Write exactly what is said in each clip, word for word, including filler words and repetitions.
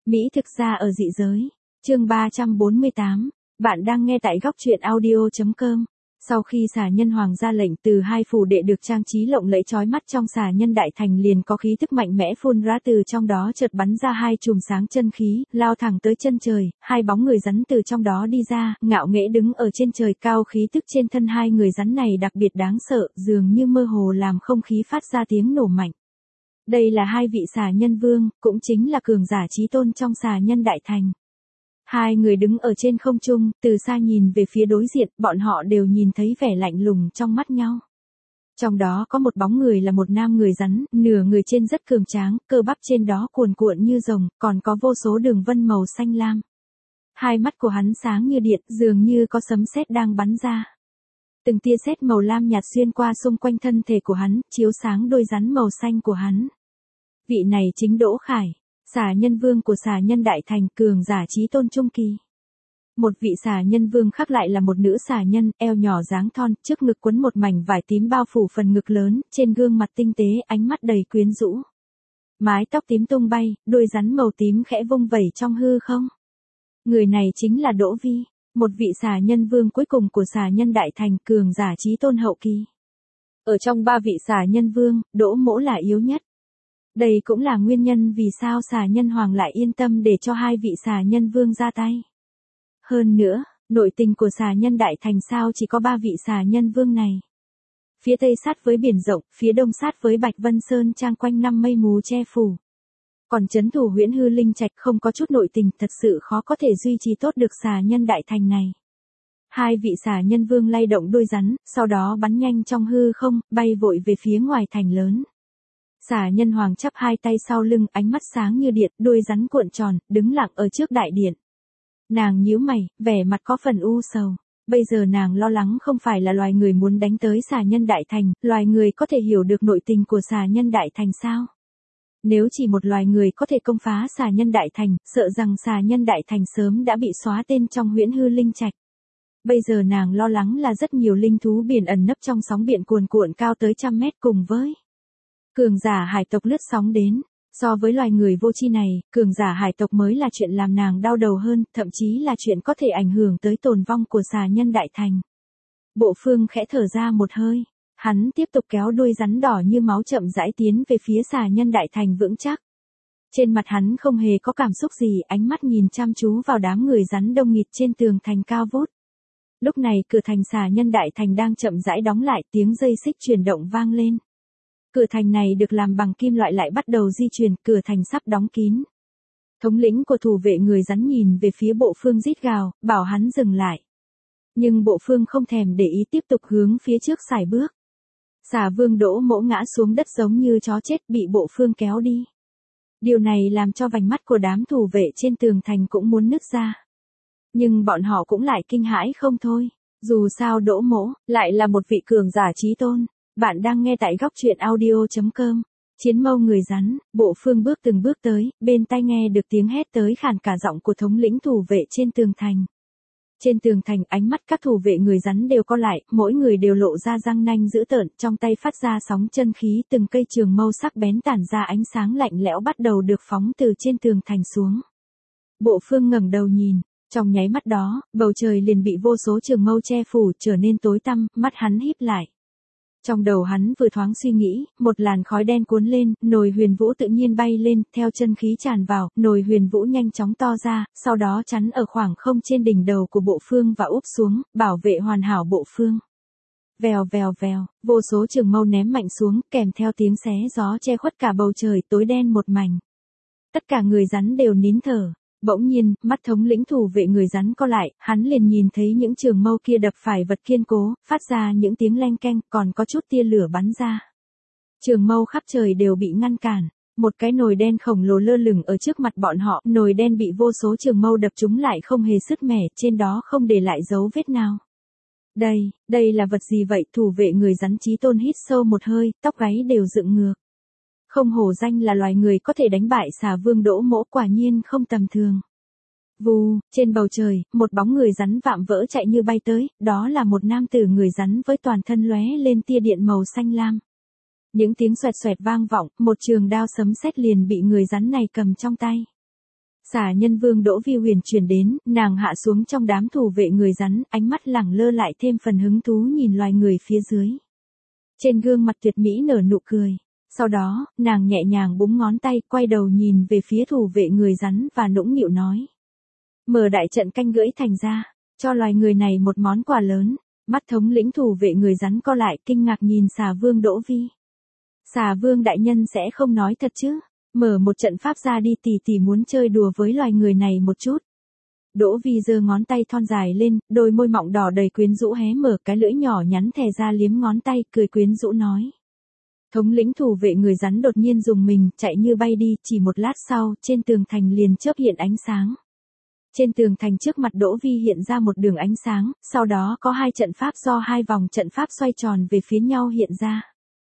Mỹ thực ra ở dị giới. Chương ba trăm bốn mươi tám. Bạn đang nghe tại góc truyện audio chấm com. Sau khi xà nhân hoàng ra lệnh, từ hai phủ đệ được trang trí lộng lẫy chói mắt trong xà nhân đại thành liền có khí tức mạnh mẽ phun ra, từ trong đó chợt bắn ra hai chùm sáng chân khí, lao thẳng tới chân trời, hai bóng người rắn từ trong đó đi ra, ngạo nghễ đứng ở trên trời cao. Khí tức trên thân hai người rắn này đặc biệt đáng sợ, dường như mơ hồ làm không khí phát ra tiếng nổ mạnh. Đây là hai vị xà nhân vương, cũng chính là cường giả chí tôn trong xà nhân đại thành. Hai người đứng ở trên không trung, từ xa nhìn về phía đối diện, bọn họ đều nhìn thấy vẻ lạnh lùng trong mắt nhau. Trong đó có một bóng người là một nam người rắn, nửa người trên rất cường tráng, cơ bắp trên đó cuồn cuộn như rồng, còn có vô số đường vân màu xanh lam. Hai mắt của hắn sáng như điện, dường như có sấm sét đang bắn ra. Từng tia sét màu lam nhạt xuyên qua xung quanh thân thể của hắn, chiếu sáng đôi rắn màu xanh của hắn. Vị này chính Đỗ Khải, xà nhân vương của xà nhân đại thành, cường giả chí tôn trung kỳ. Một vị xà nhân vương khác lại là một nữ xà nhân, eo nhỏ dáng thon, trước ngực quấn một mảnh vải tím bao phủ phần ngực lớn, trên gương mặt tinh tế, ánh mắt đầy quyến rũ. Mái tóc tím tung bay, đuôi rắn màu tím khẽ vung vẩy trong hư không. Người này chính là Đỗ Vi, một vị xà nhân vương cuối cùng của xà nhân đại thành, cường giả chí tôn hậu kỳ. Ở trong ba vị xà nhân vương, Đỗ Mỗ là yếu nhất. Đây cũng là nguyên nhân vì sao xà nhân hoàng lại yên tâm để cho hai vị xà nhân vương ra tay. Hơn nữa, nội tình của xà nhân đại thành sao chỉ có ba vị xà nhân vương này. Phía tây sát với biển rộng, phía đông sát với Bạch Vân Sơn trang quanh năm mây mù che phủ. Còn trấn thủ Huyễn Hư Linh Trạch không có chút nội tình, thật sự khó có thể duy trì tốt được xà nhân đại thành này. Hai vị xà nhân vương lay động đôi rắn, sau đó bắn nhanh trong hư không, bay vội về phía ngoài thành lớn. Xà nhân hoàng chắp hai tay sau lưng, ánh mắt sáng như điện, đuôi rắn cuộn tròn, đứng lặng ở trước đại điện. Nàng nhíu mày, vẻ mặt có phần u sầu. Bây giờ nàng lo lắng không phải là loài người muốn đánh tới xà nhân đại thành, loài người có thể hiểu được nội tình của xà nhân đại thành sao? Nếu chỉ một loài người có thể công phá xà nhân đại thành, sợ rằng xà nhân đại thành sớm đã bị xóa tên trong Huyễn Hư Linh Trạch. Bây giờ nàng lo lắng là rất nhiều linh thú biển ẩn nấp trong sóng biển cuồn cuộn cao tới trăm mét cùng với cường giả hải tộc lướt sóng đến. So với loài người vô tri này, cường giả hải tộc mới là chuyện làm nàng đau đầu hơn, thậm chí là chuyện có thể ảnh hưởng tới tồn vong của xà nhân đại thành. Bộ Phương khẽ thở ra một hơi, hắn tiếp tục kéo đuôi rắn đỏ như máu chậm rãi tiến về phía xà nhân đại thành vững chắc. Trên mặt hắn không hề có cảm xúc gì, ánh mắt nhìn chăm chú vào đám người rắn đông nghịt trên tường thành cao vút. Lúc này cửa thành xà nhân đại thành đang chậm rãi đóng lại, tiếng dây xích chuyển động vang lên. Cửa thành này được làm bằng kim loại lại bắt đầu di chuyển, cửa thành sắp đóng kín. Thống lĩnh của thủ vệ người rắn nhìn về phía Bộ Phương rít gào, bảo hắn dừng lại. Nhưng Bộ Phương không thèm để ý, tiếp tục hướng phía trước sải bước. Xà vương Đỗ Mỗ ngã xuống đất giống như chó chết, bị Bộ Phương kéo đi. Điều này làm cho vành mắt của đám thủ vệ trên tường thành cũng muốn nứt ra. Nhưng bọn họ cũng lại kinh hãi không thôi. Dù sao Đỗ Mỗ lại là một vị cường giả chí tôn. Bạn đang nghe tại góc truyện audio chấm com. Chiến mâu người rắn, Bộ Phương bước từng bước tới, bên tai nghe được tiếng hét tới khàn cả giọng của thống lĩnh thủ vệ trên tường thành. Trên tường thành, ánh mắt các thủ vệ người rắn đều co lại, mỗi người đều lộ ra răng nanh dữ tợn, trong tay phát ra sóng chân khí, từng cây trường mâu sắc bén tản ra ánh sáng lạnh lẽo bắt đầu được phóng từ trên tường thành xuống. Bộ Phương ngẩng đầu nhìn, trong nháy mắt đó, bầu trời liền bị vô số trường mâu che phủ, trở nên tối tăm, mắt hắn híp lại. Trong đầu hắn vừa thoáng suy nghĩ, một làn khói đen cuốn lên, nồi huyền vũ tự nhiên bay lên, theo chân khí tràn vào, nồi huyền vũ nhanh chóng to ra, sau đó chắn ở khoảng không trên đỉnh đầu của Bộ Phương và úp xuống, bảo vệ hoàn hảo Bộ Phương. Vèo vèo vèo, vô số trường mâu ném mạnh xuống, kèm theo tiếng xé gió che khuất cả bầu trời tối đen một mảnh. Tất cả người rắn đều nín thở. Bỗng nhiên, mắt thống lĩnh thủ vệ người rắn co lại, hắn liền nhìn thấy những trường mâu kia đập phải vật kiên cố, phát ra những tiếng leng keng, còn có chút tia lửa bắn ra. Trường mâu khắp trời đều bị ngăn cản, một cái nồi đen khổng lồ lơ lửng ở trước mặt bọn họ, nồi đen bị vô số trường mâu đập trúng lại không hề sứt mẻ, trên đó không để lại dấu vết nào. Đây, đây là vật gì vậy? Thủ vệ người rắn chí tôn hít sâu một hơi, tóc gáy đều dựng ngược. Không hổ danh là loài người có thể đánh bại xà vương Đỗ Mỗ, quả nhiên không tầm thường. Vù, trên bầu trời, một bóng người rắn vạm vỡ chạy như bay tới, đó là một nam tử người rắn với toàn thân lóe lên tia điện màu xanh lam. Những tiếng xoẹt xoẹt vang vọng, một trường đao sấm sét liền bị người rắn này cầm trong tay. Xà nhân vương Đỗ Vi Huyền truyền đến, nàng hạ xuống trong đám thủ vệ người rắn, ánh mắt lẳng lơ lại thêm phần hứng thú nhìn loài người phía dưới. Trên gương mặt tuyệt mỹ nở nụ cười. Sau đó, nàng nhẹ nhàng búng ngón tay, quay đầu nhìn về phía thủ vệ người rắn và nũng nịu nói. Mở đại trận canh gửi thành ra, cho loài người này một món quà lớn. Mắt thống lĩnh thủ vệ người rắn co lại, kinh ngạc nhìn xà vương Đỗ Vi. Xà vương đại nhân sẽ không nói thật chứ? Mở một trận pháp ra đi, tỷ tỷ muốn chơi đùa với loài người này một chút. Đỗ Vi giơ ngón tay thon dài lên, đôi môi mọng đỏ đầy quyến rũ hé mở, cái lưỡi nhỏ nhắn thè ra liếm ngón tay, cười quyến rũ nói. Thống lĩnh thủ vệ người rắn đột nhiên dùng mình, chạy như bay đi, chỉ một lát sau, trên tường thành liền chớp hiện ánh sáng. Trên tường thành trước mặt Đỗ Vi hiện ra một đường ánh sáng, sau đó có hai trận pháp do hai vòng trận pháp xoay tròn về phía nhau hiện ra.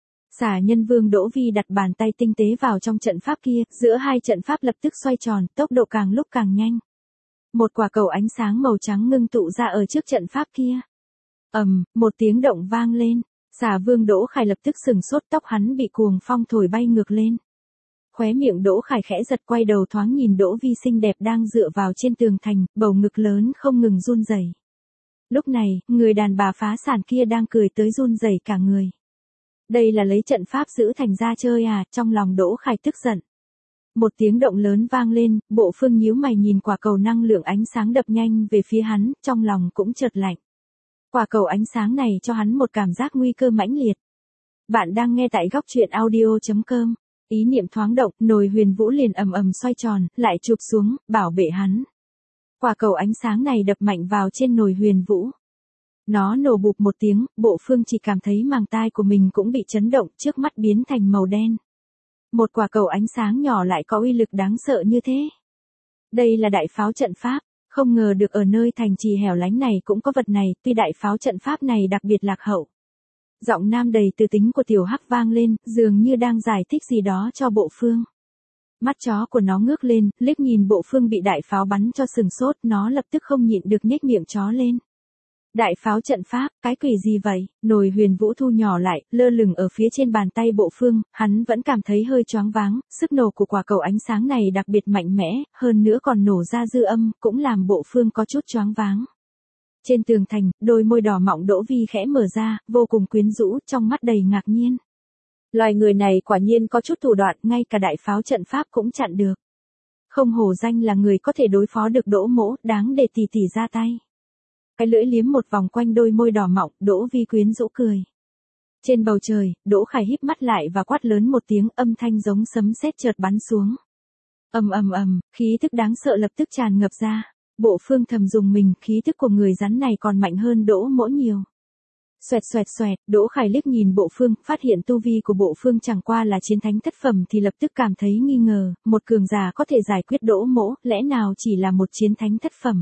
Xà nhân vương Đỗ Vi đặt bàn tay tinh tế vào trong trận pháp kia, giữa hai trận pháp lập tức xoay tròn, tốc độ càng lúc càng nhanh. Một quả cầu ánh sáng màu trắng ngưng tụ ra ở trước trận pháp kia. Ầm, một tiếng động vang lên, xà vương Đỗ Khải lập tức sừng sốt, tóc hắn bị cuồng phong thổi bay ngược lên. Khóe miệng Đỗ Khải khẽ giật, quay đầu thoáng nhìn Đỗ Vi xinh đẹp đang dựa vào trên tường thành, bầu ngực lớn không ngừng run rẩy. Lúc này, người đàn bà phá sản kia đang cười tới run rẩy cả người. Đây là lấy trận pháp giữ thành ra chơi à, trong lòng Đỗ Khải tức giận. Một tiếng động lớn vang lên, Bộ Phương nhíu mày nhìn quả cầu năng lượng ánh sáng đập nhanh về phía hắn, trong lòng cũng chợt lạnh. Quả cầu ánh sáng này cho hắn một cảm giác nguy cơ mãnh liệt. Bạn đang nghe tại góc truyện audio chấm com. Ý niệm thoáng động, nồi huyền vũ liền ầm ầm xoay tròn, lại chụp xuống, bảo vệ hắn. Quả cầu ánh sáng này đập mạnh vào trên nồi huyền vũ. Nó nổ bụp một tiếng, Bộ Phương chỉ cảm thấy màng tai của mình cũng bị chấn động, trước mắt biến thành màu đen. Một quả cầu ánh sáng nhỏ lại có uy lực đáng sợ như thế. Đây là đại pháo trận pháp, không ngờ được ở nơi thành trì hẻo lánh này cũng có vật này, tuy đại pháo trận pháp này đặc biệt lạc hậu. Giọng nam đầy tư tính của Tiểu Hắc vang lên, dường như đang giải thích gì đó cho Bộ Phương. Mắt chó của nó ngước lên, liếc nhìn Bộ Phương bị đại pháo bắn cho sừng sốt, nó lập tức không nhịn được nhếch miệng chó lên. Đại pháo trận pháp, cái quỷ gì vậy? Nồi huyền vũ thu nhỏ lại, lơ lửng ở phía trên bàn tay Bộ Phương, hắn vẫn cảm thấy hơi choáng váng, sức nổ của quả cầu ánh sáng này đặc biệt mạnh mẽ, hơn nữa còn nổ ra dư âm, cũng làm Bộ Phương có chút choáng váng. Trên tường thành, đôi môi đỏ mọng Đỗ Vi khẽ mở ra, vô cùng quyến rũ, trong mắt đầy ngạc nhiên. Loài người này quả nhiên có chút thủ đoạn, ngay cả đại pháo trận pháp cũng chặn được. Không hổ danh là người có thể đối phó được Đỗ mỗ, đáng để tỷ tỷ ra tay. Cái lưỡi liếm một vòng quanh đôi môi đỏ mọng, Đỗ Vi quyến rũ cười. Trên bầu trời, Đỗ Khải híp mắt lại và quát lớn một tiếng, âm thanh giống sấm sét chợt bắn xuống. Ầm ầm ầm, khí tức đáng sợ lập tức tràn ngập ra. Bộ Phương thầm dùng mình, khí tức của người rắn này còn mạnh hơn Đỗ mỗ nhiều. Xoẹt xoẹt xoẹt, Đỗ Khải liếc nhìn Bộ Phương, phát hiện tu vi của Bộ Phương chẳng qua là chiến thánh thất phẩm thì lập tức cảm thấy nghi ngờ, một cường giả có thể giải quyết Đỗ mỗ, lẽ nào chỉ là một chiến thánh thất phẩm.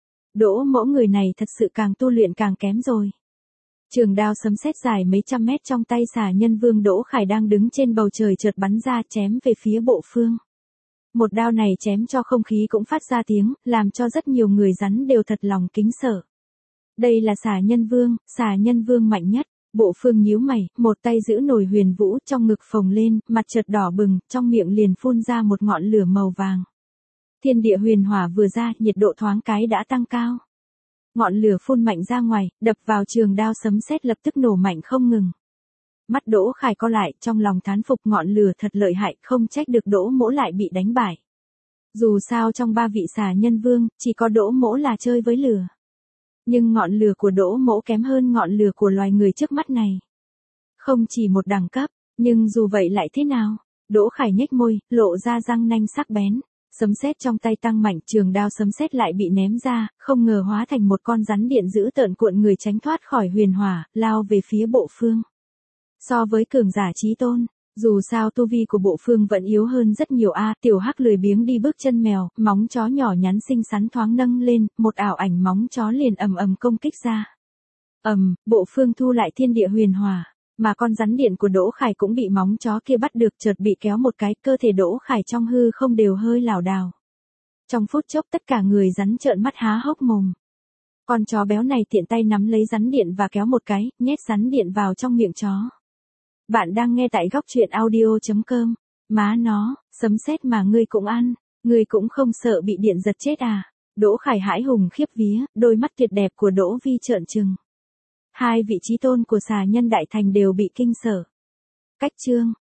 Đỗ mỗ người này thật sự càng tu luyện càng kém rồi. Trường đao sấm sét dài mấy trăm mét trong tay xà nhân vương Đỗ Khải đang đứng trên bầu trời chợt bắn ra, chém về phía Bộ Phương. Một đao này chém cho không khí cũng phát ra tiếng, làm cho rất nhiều người rắn đều thật lòng kính sợ. Đây là xà nhân vương, xà nhân vương mạnh nhất. Bộ Phương nhíu mày, một tay giữ nồi huyền vũ, trong ngực phồng lên, mặt chợt đỏ bừng, trong miệng liền phun ra một ngọn lửa màu vàng. Thiên địa huyền hỏa vừa ra, nhiệt độ thoáng cái đã tăng cao. Ngọn lửa phun mạnh ra ngoài, đập vào trường đao sấm sét lập tức nổ mạnh không ngừng. Mắt Đỗ Khải co lại, trong lòng thán phục, ngọn lửa thật lợi hại, không trách được Đỗ mỗ lại bị đánh bại. Dù sao trong ba vị xà nhân vương, chỉ có Đỗ mỗ là chơi với lửa. Nhưng ngọn lửa của Đỗ mỗ kém hơn ngọn lửa của loài người trước mắt này. Không chỉ một đẳng cấp, nhưng dù vậy lại thế nào? Đỗ Khải nhếch môi, lộ ra răng nanh sắc bén. Sấm sét trong tay tăng mạnh, trường đao sấm sét lại bị ném ra, không ngờ hóa thành một con rắn điện dữ tợn cuộn người tránh thoát khỏi huyền hỏa, lao về phía Bộ Phương. So với cường giả chí tôn, dù sao tu vi của Bộ Phương vẫn yếu hơn rất nhiều a. Tiểu Hắc lười biếng đi bước chân mèo, móng chó nhỏ nhắn xinh xắn thoáng nâng lên, một ảo ảnh móng chó liền ầm ầm công kích ra. Ầm, Bộ Phương thu lại thiên địa huyền hỏa, mà con rắn điện của Đỗ Khải cũng bị móng chó kia bắt được, chợt bị kéo một cái, cơ thể Đỗ Khải trong hư không đều hơi lảo đảo. Trong phút chốc tất cả người rắn trợn mắt há hốc mồm. Con chó béo này tiện tay nắm lấy rắn điện và kéo một cái, nhét rắn điện vào trong miệng chó. Bạn đang nghe tại góc truyện audio chấm com. Má nó, sấm sét mà ngươi cũng ăn. Ngươi cũng không sợ bị điện giật chết à? Đỗ Khải hãi hùng khiếp vía, đôi mắt tuyệt đẹp của Đỗ Vi trợn trừng. Hai vị trí tôn của xà nhân đại thành đều bị kinh sợ. Cách chương